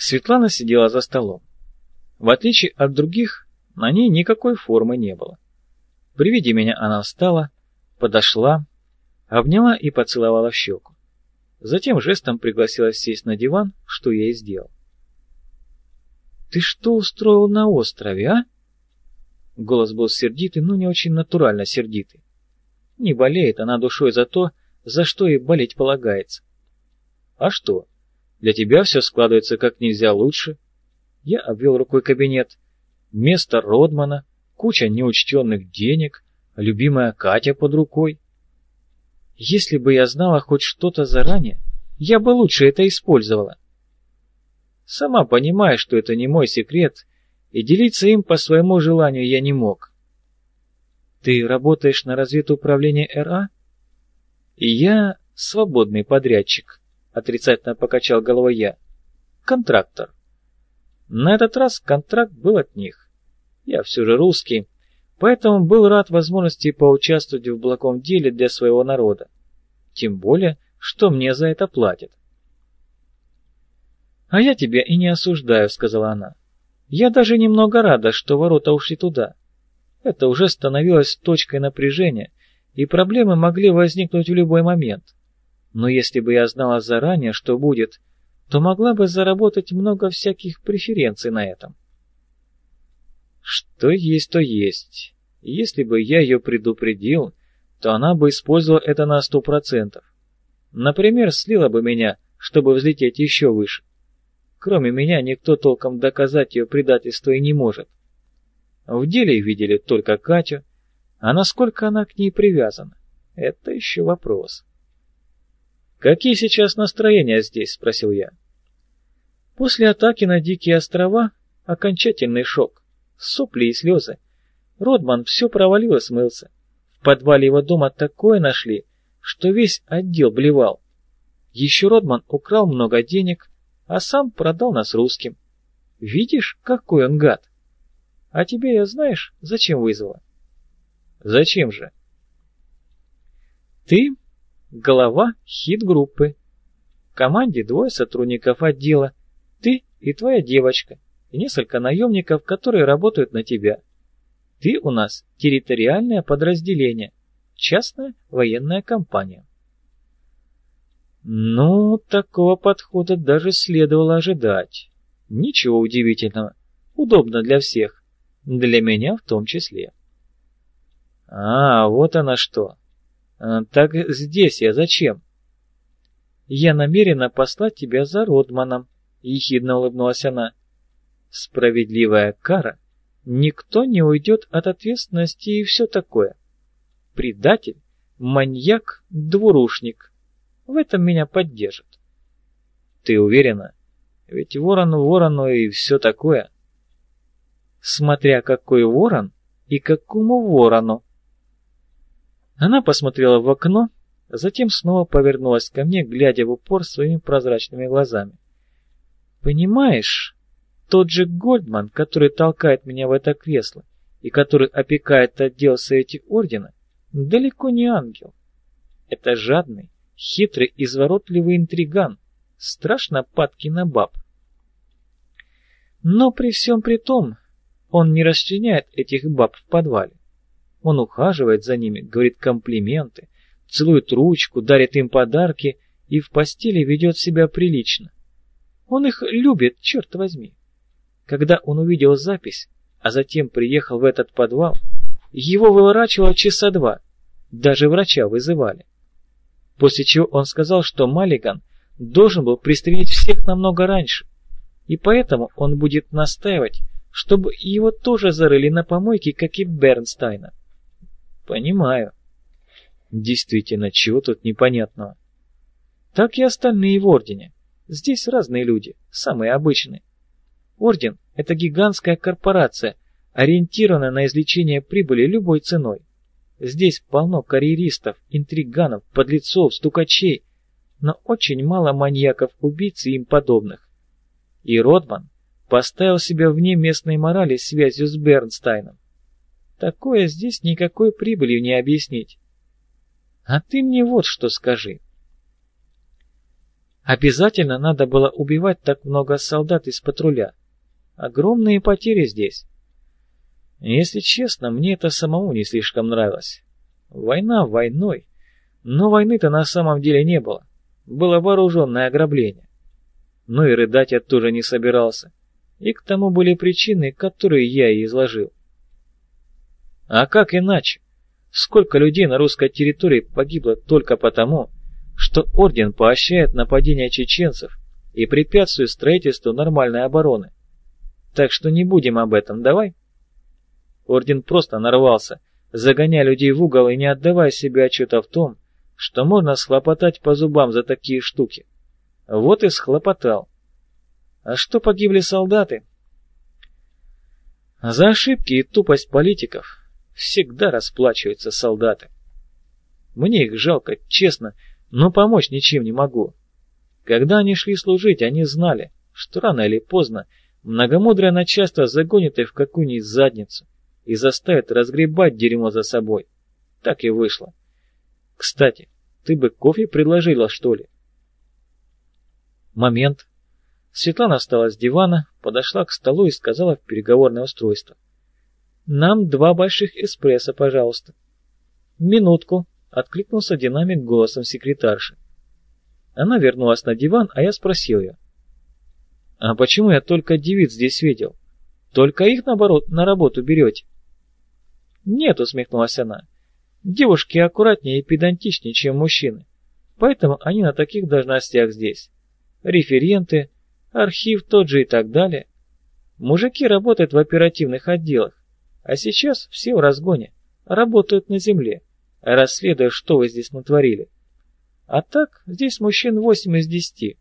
Светлана сидела за столом. В отличие от других, на ней никакой формы не было. При виде меня она встала, подошла, обняла и поцеловала в щеку. Затем жестом пригласила сесть на диван, что я и сделал. «Ты что устроил на острове, а?» Голос был сердитый, но не очень натурально сердитый. Не болеет она душой за то, за что ей болеть полагается. «А что? Для тебя все складывается как нельзя лучше». Я обвел рукой кабинет. Место Родмана, куча неучтенных денег, любимая Катя под рукой. Если бы я знала хоть что-то заранее, я бы лучше это использовала. Сама понимаешь, что это не мой секрет, и делиться им по своему желанию я не мог. Ты работаешь на разведуправление РА? И я свободный подрядчик, отрицательно покачал головой я. Контрактор. На этот раз контракт был от них. Я все же русский, поэтому был рад возможности поучаствовать в благом деле для своего народа. Тем более, что мне за это платят. «А я тебя и не осуждаю», — сказала она. «Я даже немного рада, что ворота ушли туда. Это уже становилось точкой напряжения, и проблемы могли возникнуть в любой момент. Но если бы я знала заранее, что будет, то могла бы заработать много всяких преференций на этом». Что есть, то есть. Если бы я ее предупредил, то она бы использовала это на 100%. Например, слила бы меня, чтобы взлететь еще выше. Кроме меня никто толком доказать ее предательство и не может. В деле видели только Катю, а насколько она к ней привязана, это еще вопрос. «Какие сейчас настроения здесь?» — спросил я. После атаки на Дикие острова окончательный шок, сопли и слезы. Родман все провалил и смылся. В подвале его дома такое нашли, что весь отдел блевал. Еще Родман украл много денег, а сам продал нас русским. Видишь, какой он гад? А тебе я знаешь, зачем вызвала? Зачем же? Ты голова хит-группы. В команде 2 сотрудников отдела, ты и твоя девочка, и несколько наемников, которые работают на тебя. Ты у нас территориальное подразделение, частная военная компания. Ну, такого подхода даже следовало ожидать. Ничего удивительного. Удобно для всех. Для меня в том числе. А, вот она что. Так здесь я зачем? Я намерена послать тебя за Родманом, ехидно улыбнулась она. Справедливая кара. Никто не уйдет от ответственности и все такое. Предатель, маньяк, двурушник. В этом меня поддержат. Ты уверена? Ведь ворон ворону и все такое. Смотря какой ворон и какому ворону. Она посмотрела в окно, затем снова повернулась ко мне, глядя в упор своими прозрачными глазами. Понимаешь, тот же Гольдман, который толкает меня в это кресло и который опекает отдел в Совете Ордена, далеко не ангел. Это жадный, хитрый, изворотливый интриган, страшно падкий на баб. Но при всем при том, он не расчленяет этих баб в подвале. Он ухаживает за ними, говорит комплименты, целует ручку, дарит им подарки и в постели ведет себя прилично. Он их любит, черт возьми. Когда он увидел запись, а затем приехал в этот подвал, его выворачивало часа 2, даже врача вызывали. После чего он сказал, что Маллиган должен был пристрелить всех намного раньше, и поэтому он будет настаивать, чтобы его тоже зарыли на помойке, как и Бернстайна. Понимаю. Действительно, чего тут непонятного? Так и остальные в Ордене. Здесь разные люди, самые обычные. Орден – это гигантская корпорация, ориентированная на извлечение прибыли любой ценой. Здесь полно карьеристов, интриганов, подлецов, стукачей, но очень мало маньяков-убийц и им подобных. И Родман поставил себя вне местной морали связью с Бернстайном. Такое здесь никакой прибылью не объяснить. А ты мне вот что скажи. Обязательно надо было убивать так много солдат из патруля. Огромные потери здесь. Если честно, мне это самому не слишком нравилось. Война войной, но войны-то на самом деле не было. Было вооруженное ограбление. Но и рыдать я тоже не собирался. И к тому были причины, которые я и изложил. А как иначе? Сколько людей на русской территории погибло только потому, что орден поощряет нападения чеченцев и препятствует строительству нормальной обороны. Так что не будем об этом, давай? Орден просто нарвался, загоняя людей в угол и не отдавая себе отчета в том, что можно схлопотать по зубам за такие штуки. Вот и схлопотал. А что погибли солдаты? За ошибки и тупость политиков всегда расплачиваются солдаты. Мне их жалко, честно, но помочь ничем не могу. Когда они шли служить, они знали, что рано или поздно многомудрое начальство загонит их в какую-нибудь задницу и заставит разгребать дерьмо за собой. Так и вышло. Кстати, ты бы кофе предложила, что ли? Момент. Светлана встала с дивана, подошла к столу и сказала в переговорное устройство. «Нам 2 больших эспрессо, пожалуйста». «Минутку», — откликнулся динамик голосом секретарши. Она вернулась на диван, а я спросил ее. «А почему я только девиц здесь видел? Только их, наоборот, на работу берете?» «Нет», — усмехнулась она. «Девушки аккуратнее и педантичнее, чем мужчины, поэтому они на таких должностях здесь. Референты, архив тот же и так далее. Мужики работают в оперативных отделах, а сейчас все в разгоне, работают на земле, расследуя, что вы здесь натворили. А так, здесь мужчин 8 из 10.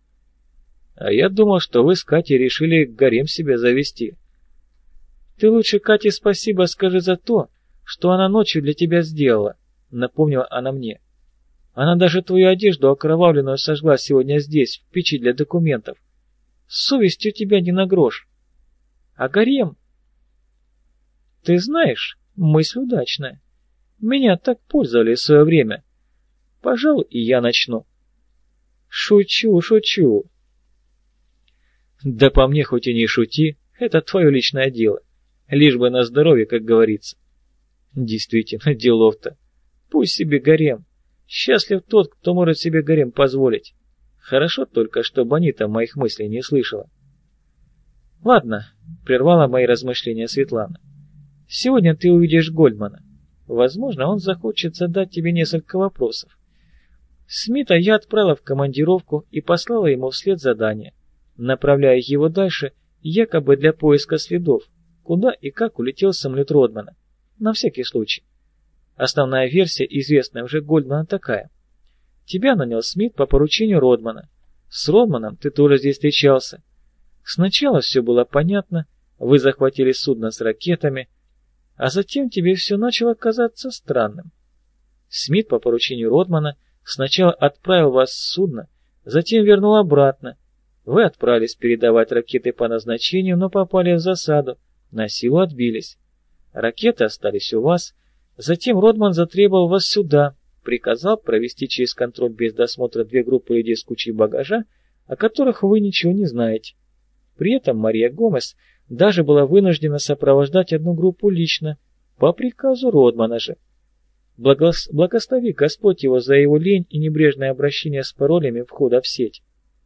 А я думал, что вы с Катей решили гарем себе завести. Ты лучше Кате спасибо скажи за то, что она ночью для тебя сделала, напомнила она мне. Она даже твою одежду окровавленную сожгла сегодня здесь, в печи для документов. Совесть у тебя не на грош. А гарем? Ты знаешь, мысль удачная. Меня так пользовали в свое время. Пожалуй, и я начну. Шучу, шучу. Да по мне хоть и не шути, это твое личное дело. Лишь бы на здоровье, как говорится. Действительно, делов-то. Пусть себе гарем. Счастлив тот, кто может себе гарем позволить. Хорошо только, чтобы Анита моих мыслей не слышала. Ладно, прервала мои размышления Светлана. Сегодня ты увидишь Гольдмана. Возможно, он захочет задать тебе несколько вопросов. Смита я отправила в командировку и послала ему вслед задание, направляя его дальше, якобы для поиска следов, куда и как улетел самолет Родмана. На всякий случай. Основная версия, известная уже Гольдмана, такая. Тебя нанял Смит по поручению Родмана. С Родманом ты тоже здесь встречался. Сначала все было понятно, вы захватили судно с ракетами, а затем тебе все начало казаться странным. Смит по поручению Родмана сначала отправил вас с судна, затем вернул обратно. Вы отправились передавать ракеты по назначению, но попали в засаду, на силу отбились. Ракеты остались у вас, затем Родман затребовал вас сюда, приказал провести через контроль без досмотра 2 группы людей с кучей багажа, о которых вы ничего не знаете. При этом Мария Гомес даже была вынуждена сопровождать одну группу лично, по приказу Родмана же. Благослови Господь его за его лень и небрежное обращение с паролями входа в сеть.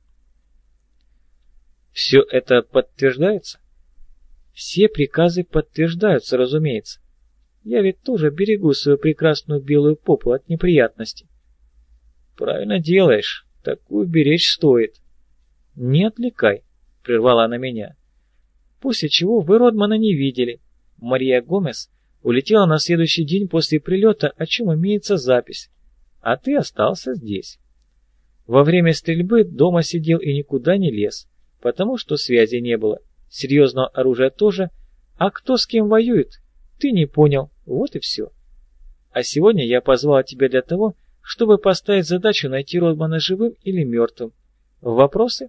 Все это подтверждается? Все приказы подтверждаются, разумеется. Я ведь тоже берегу свою прекрасную белую попу от неприятностей. Правильно делаешь, такую беречь стоит. Не отвлекай, прервала она меня. После чего вы Родмана не видели. Мария Гомес улетела на следующий день после прилета, о чем имеется запись. А ты остался здесь. Во время стрельбы дома сидел и никуда не лез, потому что связи не было, серьезного оружия тоже, а кто с кем воюет, ты не понял, вот и все. А сегодня я позвал тебя для того, чтобы поставить задачу найти Родмана живым или мертвым. Вопросы?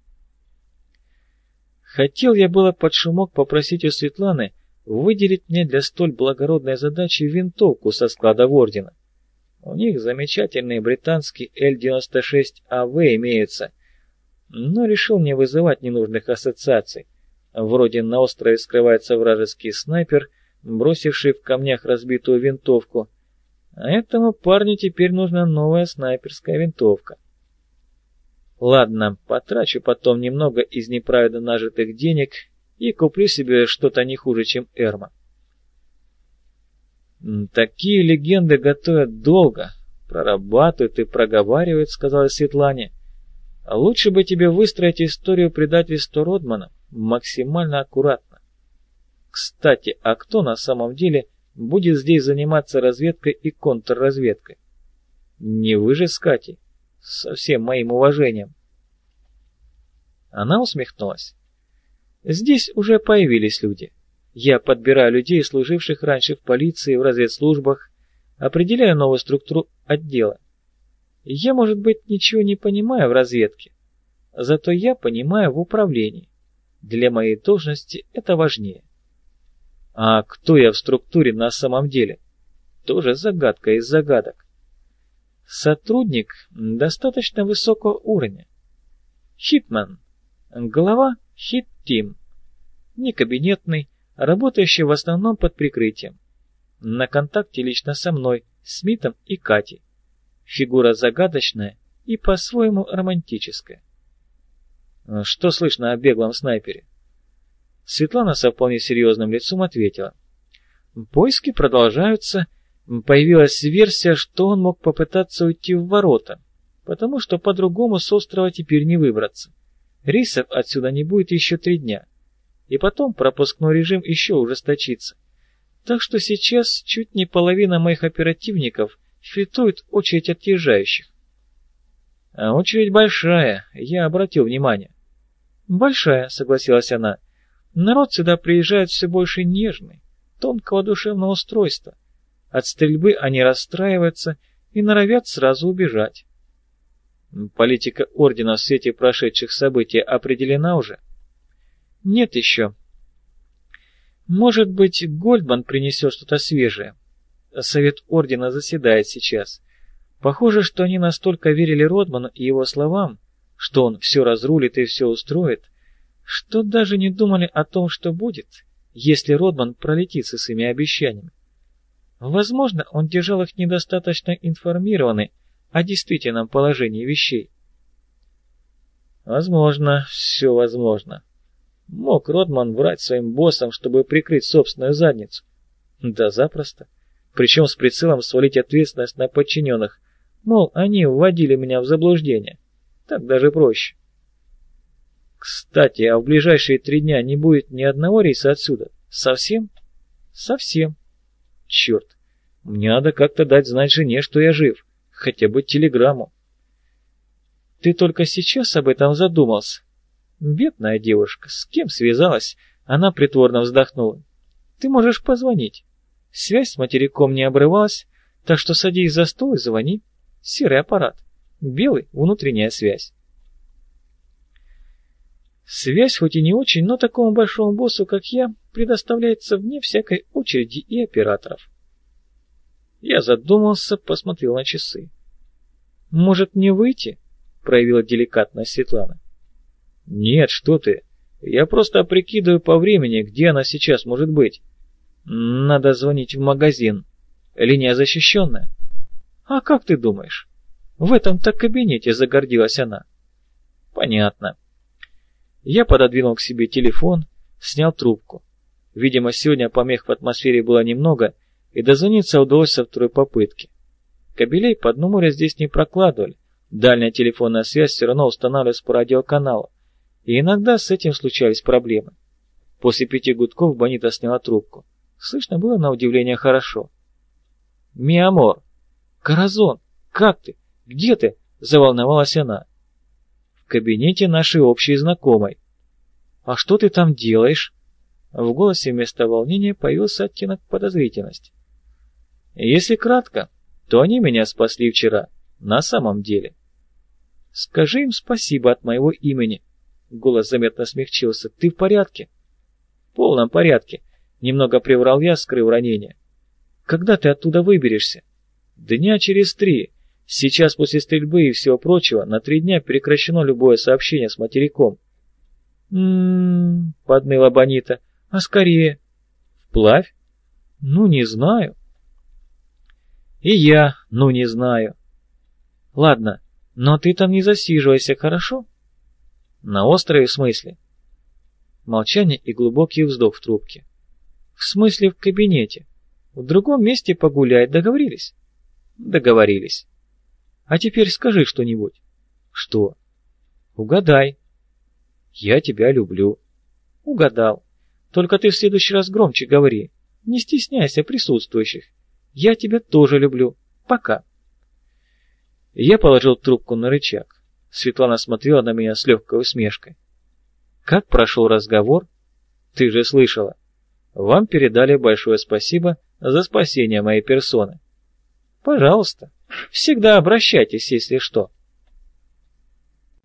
Хотел я было под шумок попросить у Светланы выделить мне для столь благородной задачи винтовку со склада ордена. У них замечательный британский Л-96АВ имеется, но решил не вызывать ненужных ассоциаций. Вроде на острове скрывается вражеский снайпер, бросивший в камнях разбитую винтовку, а этому парню теперь нужна новая снайперская винтовка. Ладно, потрачу потом немного из неправильно нажитых денег и куплю себе что-то не хуже, чем Эрма. Такие легенды готовят долго, прорабатывают и проговаривают, сказала Светлане. Лучше бы тебе выстроить историю предательства Родмана максимально аккуратно. Кстати, а кто на самом деле будет здесь заниматься разведкой и контрразведкой? Не вы же с Катей, со всем моим уважением. Она усмехнулась. Здесь уже появились люди. Я подбираю людей, служивших раньше в полиции, в разведслужбах, определяю новую структуру отдела. Я, может быть, ничего не понимаю в разведке, зато я понимаю в управлении. Для моей должности это важнее. А кто я в структуре на самом деле? Тоже загадка из загадок. Сотрудник достаточно высокого уровня. Хитман. Глава Хит-Тим. Не кабинетный, работающий в основном под прикрытием. На контакте лично со мной, Смитом и Катей. Фигура загадочная и по-своему романтическая. Что слышно о беглом снайпере? Светлана со вполне серьезным лицом ответила. Поиски продолжаются. Появилась версия, что он мог попытаться уйти в ворота, потому что по-другому с острова теперь не выбраться. Рейсов отсюда не будет еще 3 дня. И потом пропускной режим еще ужесточится. Так что сейчас чуть не половина моих оперативников фильтрует очередь отъезжающих. А очередь большая, я обратил внимание. Большая, согласилась она. Народ сюда приезжает все больше нежный, тонкого душевного устройства. От стрельбы они расстраиваются и норовят сразу убежать. Политика ордена в свете прошедших событий определена уже? Нет еще. Может быть, Гольдман принесет что-то свежее. Совет ордена заседает сейчас. Похоже, что они настолько верили Родману и его словам, что он все разрулит и все устроит, что даже не думали о том, что будет, если Родман пролетит со своими обещаниями. Возможно, он держал их недостаточно информированы о действительном положении вещей. Возможно, все возможно. Мог Родман врать своим боссам, чтобы прикрыть собственную задницу? Да запросто. Причем с прицелом свалить ответственность на подчиненных. Мол, они вводили меня в заблуждение. Так даже проще. Кстати, а в ближайшие 3 дня не будет ни одного рейса отсюда? Совсем? Совсем. Черт, мне надо как-то дать знать жене, что я жив. Хотя бы телеграмму. Ты только сейчас об этом задумался? Бедная девушка, с кем связалась? Она притворно вздохнула. Ты можешь позвонить. Связь с материком не обрывалась, так что садись за стол и звони. Серый аппарат. Белый — внутренняя связь. Связь хоть и не очень, но такому большому боссу, как я, предоставляется вне всякой очереди и операторов. Я задумался, посмотрел на часы. «Может, мне выйти?» — проявила деликатность Светлана. «Нет, что ты. Я просто прикидываю по времени, где она сейчас может быть. Надо звонить в магазин. Линия защищенная». «А как ты думаешь?» «В этом-то кабинете», — загордилась она. «Понятно». Я пододвинул к себе телефон, снял трубку. Видимо, сегодня помех в атмосфере было немного, и дозвониться удалось со 2-й попытки. Кабелей по дну моря здесь не прокладывали, дальняя телефонная связь все равно устанавливалась по радиоканалу, и иногда с этим случались проблемы. После 5 гудков Бонита сняла трубку. Слышно было на удивление хорошо. «Ми амор! Коразон! Как ты? Где ты?» — заволновалась она. «В кабинете нашей общей знакомой». «А что ты там делаешь?» В голосе вместо волнения появился оттенок подозрительности. «Если кратко, то они меня спасли вчера, на самом деле». «Скажи им спасибо от моего имени». Голос заметно смягчился. «Ты в порядке?» «В полном порядке», — немного приврал я, скрыв ранение. «Когда ты оттуда выберешься?» Дня через 3. Сейчас после стрельбы и всего прочего на 3 дня прекращено любое сообщение с материком. Подныла Бонита. А скорее? Вплавь? Ну, не знаю. И я, ну, не знаю. Ладно, но ты там не засиживайся, хорошо? На острове в смысле? Молчание и глубокий вздох в трубке. В смысле в кабинете. В другом месте погулять, договорились? Договорились. А теперь скажи что-нибудь. Что? Угадай. Я тебя люблю. Угадал. Только ты в следующий раз громче говори. Не стесняйся присутствующих. Я тебя тоже люблю. Пока. Я положил трубку на рычаг. Светлана смотрела на меня с легкой усмешкой. Как прошел разговор? Ты же слышала. Вам передали большое спасибо за спасение моей персоны. Пожалуйста. Всегда обращайтесь, если что.